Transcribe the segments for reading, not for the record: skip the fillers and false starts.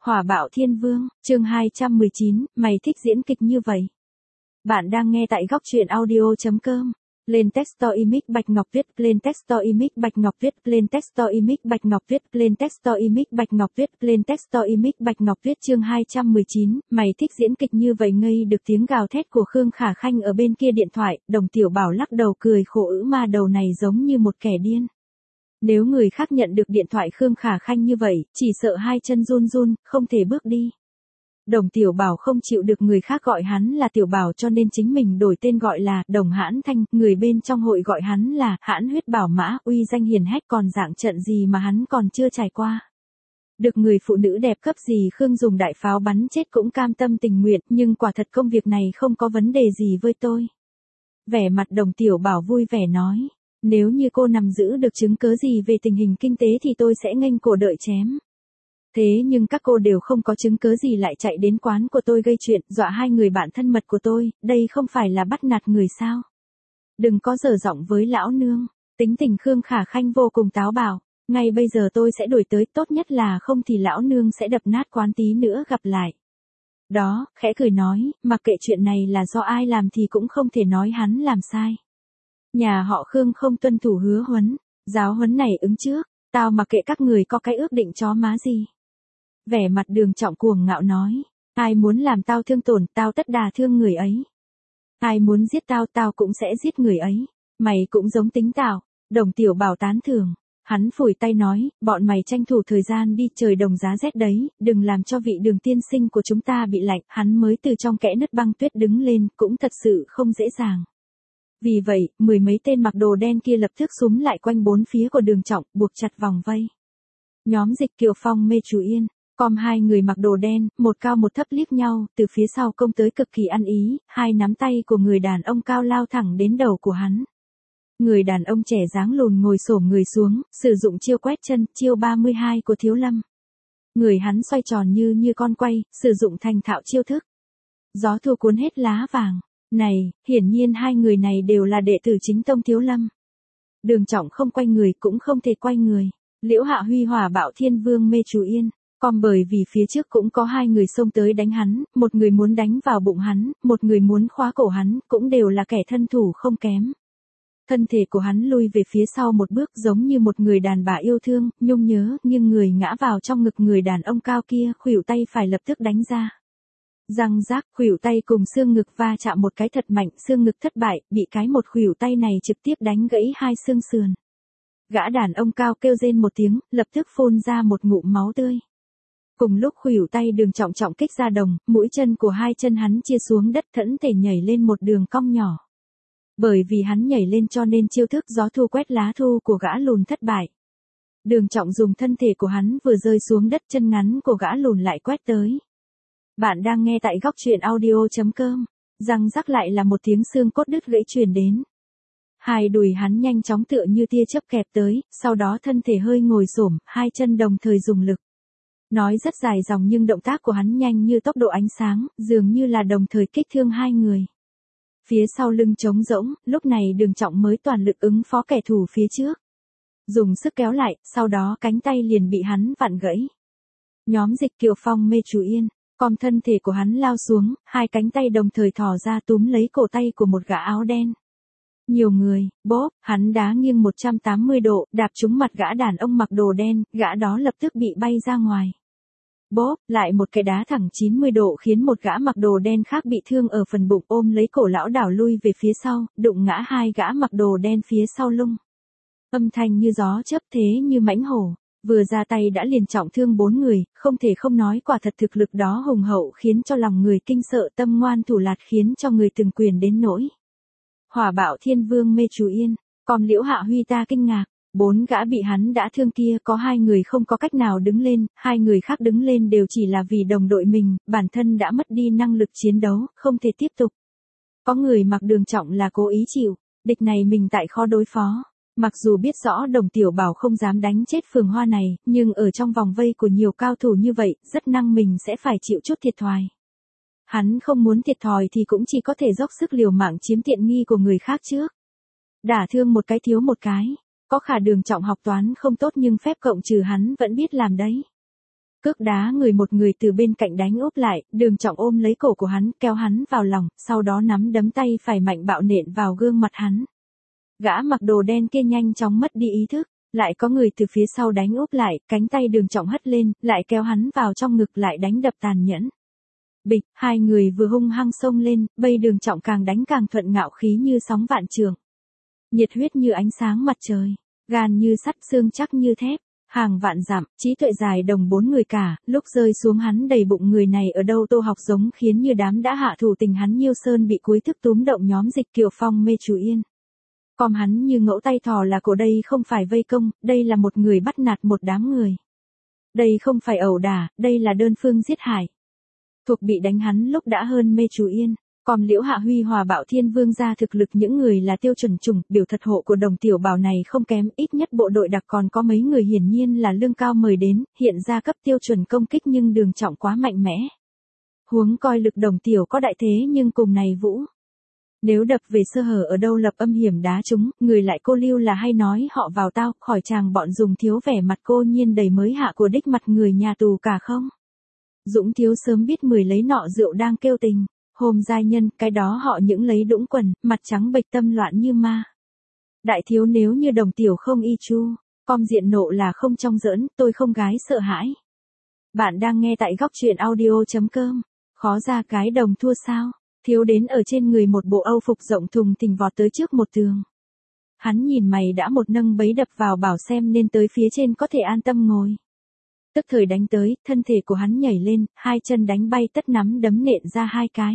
Hỏa bạo thiên vương, chương 219, mày thích diễn kịch như vậy. Bạn đang nghe tại góc truyện audio.com. Lên Textore Image Bạch Ngọc viết, lên Textore Image Bạch Ngọc viết, lên Textore Image Bạch Ngọc viết, lên Textore Image Bạch Ngọc viết, lên Textore Image Bạch Ngọc viết chương 219, mày thích diễn kịch như vậy ngây được tiếng gào thét của Khương Khả Khanh ở bên kia điện thoại, Đồng Tiểu Bảo lắc đầu cười khổ ma đầu này giống như một kẻ điên. Nếu người khác nhận được điện thoại Khương Khả Khanh như vậy, chỉ sợ hai chân run run, không thể bước đi. Đồng Tiểu Bảo không chịu được người khác gọi hắn là Tiểu Bảo cho nên chính mình đổi tên gọi là Đồng Hãn Thanh, người bên trong hội gọi hắn là Hãn Huyết Bảo Mã, uy danh hiền hách còn dạng trận gì mà hắn còn chưa trải qua. Được người phụ nữ đẹp cấp gì Khương dùng đại pháo bắn chết cũng cam tâm tình nguyện, nhưng quả thật công việc này không có vấn đề gì với tôi. Vẻ mặt Đồng Tiểu Bảo vui vẻ nói, nếu như cô nằm giữ được chứng cớ gì về tình hình kinh tế thì tôi sẽ nghênh cổ đợi chém. Thế nhưng các cô đều không có chứng cớ gì lại chạy đến quán của tôi gây chuyện, dọa hai người bạn thân mật của tôi, đây không phải là bắt nạt người sao? Đừng có dở giọng với lão nương. Tính tình Khương Khả Khanh vô cùng táo bạo, ngay bây giờ tôi sẽ đuổi tới, tốt nhất là không thì lão nương sẽ đập nát quán tí nữa gặp lại. Đó, khẽ cười nói, mặc kệ chuyện này là do ai làm thì cũng không thể nói hắn làm sai. Nhà họ Khương không tuân thủ hứa huấn, giáo huấn này ứng trước, tao mặc kệ các người có cái ước định chó má gì. Vẻ mặt Đường Trọng cuồng ngạo nói, ai muốn làm tao thương tổn, tao tất đà thương người ấy. Ai muốn giết tao, tao cũng sẽ giết người ấy. Mày cũng giống tính tao. Đồng Tiểu Bảo tán thưởng. Hắn phủi tay nói, bọn mày tranh thủ thời gian đi, trời đồng giá rét đấy, đừng làm cho vị Đường tiên sinh của chúng ta bị lạnh. Hắn mới từ trong kẽ nứt băng tuyết đứng lên, cũng thật sự không dễ dàng. Vì vậy, mười mấy tên mặc đồ đen kia lập tức xúm lại quanh bốn phía của Đường Trọng, buộc chặt vòng vây. Nhóm Dịch Kiều Phong mê chú Yên, com hai người mặc đồ đen, một cao một thấp liếc nhau, từ phía sau công tới cực kỳ ăn ý, hai nắm tay của người đàn ông cao lao thẳng đến đầu của hắn. Người đàn ông trẻ dáng lùn ngồi xổm người xuống, sử dụng chiêu quét chân, chiêu 32 của Thiếu Lâm. Người hắn xoay tròn như con quay, sử dụng thành thạo chiêu thức. Gió thu cuốn hết lá vàng. Này, hiển nhiên hai người này đều là đệ tử chính tông Thiếu Lâm. Đường Trọng không quay người cũng không thể quay người. Liễu Hạ Huy Hỏa Bạo Thiên Vương mê chú Yên. Còn bởi vì phía trước cũng có hai người xông tới đánh hắn, một người muốn đánh vào bụng hắn, một người muốn khóa cổ hắn, cũng đều là kẻ thân thủ không kém. Thân thể của hắn lui về phía sau một bước giống như một người đàn bà yêu thương, nhung nhớ, nhưng người ngã vào trong ngực người đàn ông cao kia, khuỷu tay phải lập tức đánh ra. Răng rác, khuỷu tay cùng xương ngực va chạm một cái thật mạnh, xương ngực thất bại, bị cái một khuỷu tay này trực tiếp đánh gãy hai xương sườn. Gã đàn ông cao kêu rên một tiếng, lập tức phun ra một ngụm máu tươi. Cùng lúc khuỷu tay Đường Trọng trọng kích ra đồng, mũi chân của hai chân hắn chia xuống đất, thẫn thể nhảy lên một đường cong nhỏ. Bởi vì hắn nhảy lên cho nên chiêu thức gió thu quét lá thu của gã lùn thất bại. Đường Trọng dùng thân thể của hắn vừa rơi xuống đất, chân ngắn của gã lùn lại quét tới. Bạn đang nghe tại góc truyện audio.com. Răng rắc lại là một tiếng xương cốt đứt gãy truyền đến. Hai đùi hắn nhanh chóng tựa như tia chớp kẹp tới, sau đó thân thể hơi ngồi xổm, hai chân đồng thời dùng lực. Nói rất dài dòng nhưng động tác của hắn nhanh như tốc độ ánh sáng, dường như là đồng thời kích thương hai người. Phía sau lưng trống rỗng, lúc này Đường Trọng mới toàn lực ứng phó kẻ thù phía trước. Dùng sức kéo lại, sau đó cánh tay liền bị hắn vặn gãy. Nhóm Dịch Kiều Phong mê chú Yên, com thân thể của hắn lao xuống, hai cánh tay đồng thời thò ra túm lấy cổ tay của một gã áo đen. Nhiều người, bóp, hắn đá nghiêng 180 độ, đạp trúng mặt gã đàn ông mặc đồ đen, gã đó lập tức bị bay ra ngoài. Bóp, lại một cái đá thẳng 90 độ khiến một gã mặc đồ đen khác bị thương ở phần bụng, ôm lấy cổ lão đảo lui về phía sau, đụng ngã hai gã mặc đồ đen phía sau lưng. Âm thanh như gió chớp thế như mãnh hổ, vừa ra tay đã liền trọng thương 4 người, không thể không nói quả thật thực lực đó hùng hậu khiến cho lòng người kinh sợ, tâm ngoan thủ lạt khiến cho người từng quyền đến nỗi. Hỏa Bạo Thiên Vương mê chú Yên, còn Liễu Hạ Huy ta kinh ngạc. 4 gã bị hắn đã thương kia có 2 người không có cách nào đứng lên, 2 người khác đứng lên đều chỉ là vì đồng đội mình, bản thân đã mất đi năng lực chiến đấu, không thể tiếp tục. Có người mặc Đường Trọng là cố ý chịu, địch này mình tại khó đối phó. Mặc dù biết rõ Đồng Tiểu Bảo không dám đánh chết Phường Hoa này, nhưng ở trong vòng vây của nhiều cao thủ như vậy, rất năng mình sẽ phải chịu chút thiệt thòi. Hắn không muốn thiệt thòi thì cũng chỉ có thể dốc sức liều mạng chiếm tiện nghi của người khác trước. Đả thương một cái thiếu một cái. Có khả Đường Trọng học toán không tốt nhưng phép cộng trừ hắn vẫn biết làm đấy. Cước đá người một người từ bên cạnh đánh úp lại, Đường Trọng ôm lấy cổ của hắn, kéo hắn vào lòng, sau đó nắm đấm tay phải mạnh bạo nện vào gương mặt hắn. Gã mặc đồ đen kia nhanh chóng mất đi ý thức, lại có người từ phía sau đánh úp lại, cánh tay Đường Trọng hất lên, lại kéo hắn vào trong ngực lại đánh đập tàn nhẫn. Bịch, hai người vừa hung hăng xông lên, bây Đường Trọng càng đánh càng thuận, ngạo khí như sóng vạn trượng. Nhiệt huyết như ánh sáng mặt trời, gan như sắt, xương chắc như thép. Hàng vạn dặm, trí tuệ dài đồng bốn người cả, lúc rơi xuống hắn đầy bụng người này ở đâu Tô Học giống khiến như đám đã hạ thủ tình hắn Nhiêu Sơn bị cuối thức túm động nhóm Dịch Kiều Phong mê Chú Yên. Còn hắn như ngẫu tay thò là cổ, đây không phải vây công, đây là một người bắt nạt một đám người. Đây không phải ẩu đả, đây là đơn phương giết hại. Thuộc bị đánh hắn lúc đã hơn mê Chú Yên. Còn Liễu Hạ Huy Hòa Bạo Thiên Vương ra thực lực những người là tiêu chuẩn chủng, biểu thật hộ của Đồng Tiểu Bảo này không kém, ít nhất bộ đội đặc còn có mấy người hiển nhiên là lương cao mời đến, hiện ra cấp tiêu chuẩn công kích nhưng Đường Trọng quá mạnh mẽ. Huống coi lực Đồng Tiểu có đại thế nhưng cùng này Vũ. Nếu đập về sơ hở ở đâu lập âm hiểm đá chúng, người lại cô Lưu là hay nói họ vào tao, khỏi chàng bọn dùng thiếu vẻ mặt cô nhiên đầy mới hạ của đích mặt người nhà tù cả không. Dũng thiếu sớm biết 10 lấy nọ rượu đang kêu tình. Hôm giai nhân, cái đó họ những lấy đũng quần, mặt trắng bệch tâm loạn như ma. Đại thiếu nếu như Đồng Tiểu không y chu, com diện nộ là không trong giỡn, tôi không gái sợ hãi. Bạn đang nghe tại góc truyện audio.com. Khó ra cái đồng thua sao? Thiếu đến ở trên người một bộ âu phục rộng thùng thình vọt tới trước một tường. Hắn nhìn mày đã một nâng bấy đập vào bảo xem nên tới phía trên có thể an tâm ngồi. Tức thời đánh tới, thân thể của hắn nhảy lên, hai chân đánh bay tất nắm đấm nện ra hai cái.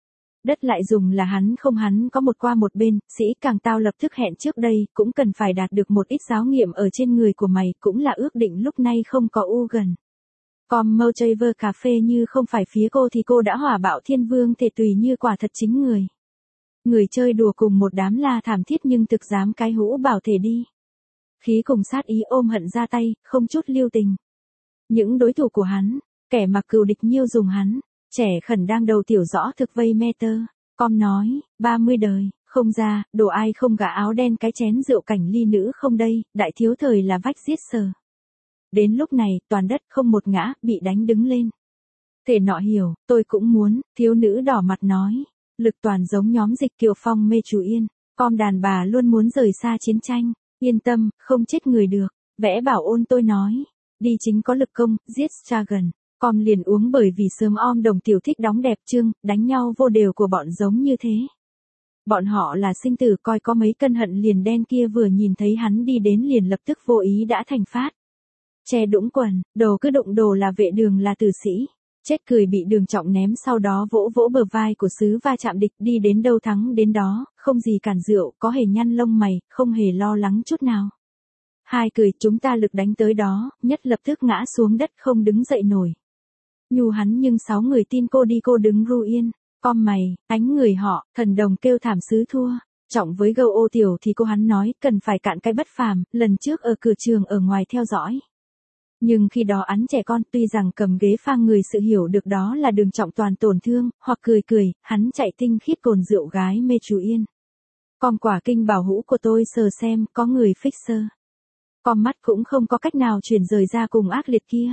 Đất lại dùng là hắn có một qua một bên, sĩ càng tao lập tức hẹn trước đây, cũng cần phải đạt được một ít giáo nghiệm ở trên người của mày, cũng là ước định lúc nay không có u gần. Còn Mochaver cà phê như không phải phía cô thì cô đã hỏa bạo thiên vương thể tùy như quả thật chính người. Người chơi đùa cùng một đám la thảm thiết nhưng thực dám cái hũ bảo thể đi. Khí cùng sát ý ôm hận ra tay, không chút lưu tình. Những đối thủ của hắn, kẻ mặc cừu địch nhiêu dùng hắn, trẻ khẩn đang đầu tiểu rõ thực vây me tơ. Con nói, 30 đời, không ra, đồ ai không gã áo đen cái chén rượu cảnh ly nữ không đây, đại thiếu thời là vách giết sờ. Đến lúc này, toàn đất không một ngã, bị đánh đứng lên. Thể nọ hiểu, tôi cũng muốn, thiếu nữ đỏ mặt nói. Lực toàn giống nhóm Dịch Kiều Phong mê Chú Yên, con đàn bà luôn muốn rời xa chiến tranh, yên tâm, không chết người được. Vẽ bảo ôn tôi nói. Đi chính có lực công, giết Dragon. Con liền uống bởi vì sớm om Đồng Tiểu thích đóng đẹp chương, đánh nhau vô đều của bọn giống như thế. Bọn họ là sinh tử, coi có mấy cân hận liền đen kia vừa nhìn thấy hắn đi đến liền lập tức vô ý đã thành phát. Che đũng quần, đồ cứ đụng đồ là vệ đường là tử sĩ. Chết cười bị Đường Trọng ném sau đó vỗ vỗ bờ vai của sứ va chạm địch đi đến đâu thắng đến đó, không gì cản rượu, có hề nhăn lông mày, không hề lo lắng chút nào. Hai cười chúng ta lực đánh tới đó, nhất lập tức ngã xuống đất không đứng dậy nổi. Nhu hắn nhưng 6 người tin cô đi cô đứng ru yên, con mày, ánh người họ, thần đồng kêu thảm sứ thua. Trọng với gâu ô tiểu thì cô hắn nói cần phải cạn cái bất phàm, lần trước ở cửa trường ở ngoài theo dõi. Nhưng khi đó hắn trẻ con tuy rằng cầm ghế pha người sự hiểu được đó là Đường Trọng toàn tổn thương, hoặc cười cười, hắn chạy tinh khiết cồn rượu gái mê Chú Yên. Con quả kinh bảo hũ của tôi sờ xem có người fixer. Con mắt cũng không có cách nào chuyển rời ra cùng ác liệt kia.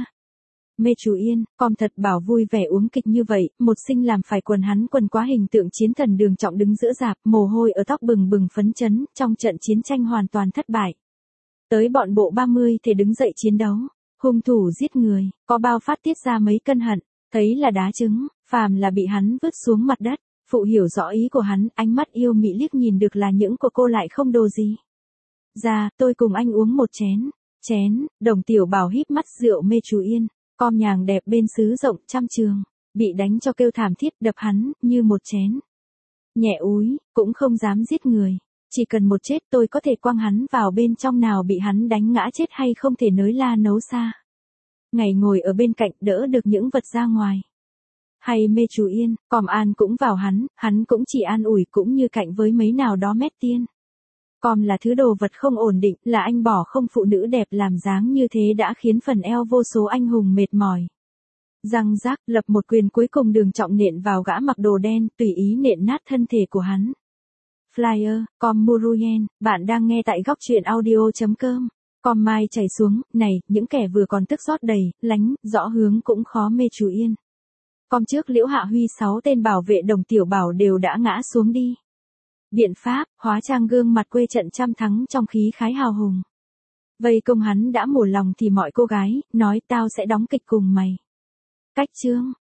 Mê Chú Yên, con thật bảo vui vẻ uống kịch như vậy, một sinh làm phải quần hắn quần quá hình tượng chiến thần Đường Trọng đứng giữa rạp, mồ hôi ở tóc bừng bừng phấn chấn, trong trận chiến tranh hoàn toàn thất bại. Tới bọn bộ 30 thì đứng dậy chiến đấu, hung thủ giết người, có bao phát tiết ra mấy cân hận, thấy là đá trứng, phàm là bị hắn vứt xuống mặt đất, phụ hiểu rõ ý của hắn, ánh mắt yêu mị liếc nhìn được là những của cô lại không đồ gì. Ra, tôi cùng anh uống một chén, Đồng Tiểu Bảo híp mắt rượu mê Chú Yên, com nhàng đẹp bên xứ rộng trăm trường, bị đánh cho kêu thảm thiết đập hắn, như một chén. Nhẹ úi, cũng không dám giết người, chỉ cần một chết tôi có thể quăng hắn vào bên trong nào bị hắn đánh ngã chết hay không thể nới la nấu xa. Ngày ngồi ở bên cạnh đỡ được những vật ra ngoài. Hay mê Chú Yên, còm an cũng vào hắn cũng chỉ an ủi cũng như cạnh với mấy nào đó mét tiên. Còn là thứ đồ vật không ổn định, là anh bỏ không phụ nữ đẹp làm dáng như thế đã khiến phần eo vô số anh hùng mệt mỏi. Răng rác, lập một quyền cuối cùng Đường Trọng nện vào gã mặc đồ đen, tùy ý nện nát thân thể của hắn. Flyer, com Muruyen, bạn đang nghe tại góc truyện audio.com. Com mai chảy xuống, này, những kẻ vừa còn tức rót đầy, lánh, rõ hướng cũng khó mê chú yên. Com trước Liễu Hạ Huy 6 tên bảo vệ Đồng Tiểu Bảo đều đã ngã xuống đi. Biện pháp, hóa trang gương mặt quê trận trăm thắng trong khí khái hào hùng. Vây công hắn đã mổ lòng thì mọi cô gái, nói tao sẽ đóng kịch cùng mày. Cách chương.